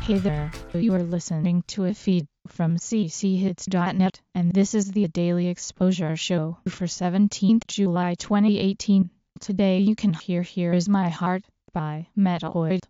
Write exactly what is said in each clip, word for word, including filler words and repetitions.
Hey there, you are listening to a feed from c c hits dot net, and this is the Daily Exposure Show for seventeenth of July twenty eighteen. Today you can hear Here Is My Heart by Metaloid.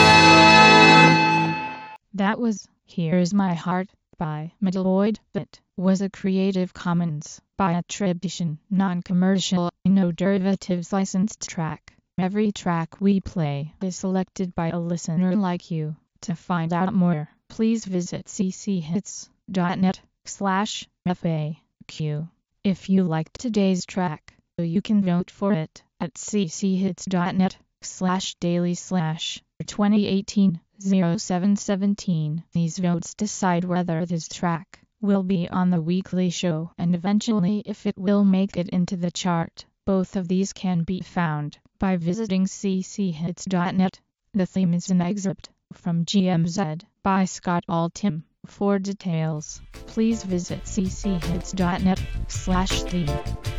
That was Here Is My Heart by Metaloid. was a Creative Commons by attribution, non-commercial, no derivatives licensed track. Every track we play is selected by a listener like you. To find out more, please visit cchits.net slash FAQ. If you liked today's track, you can vote for it at cchits.net slash daily slash twenty eighteen oh seven seventeen. These votes decide whether this track will be on the weekly show and eventually if it will make it into the chart. Both of these can be found by visiting cchits.net. The theme is an excerpt from G M Z by Scott Altham. For details, please visit cchits.net slash theme.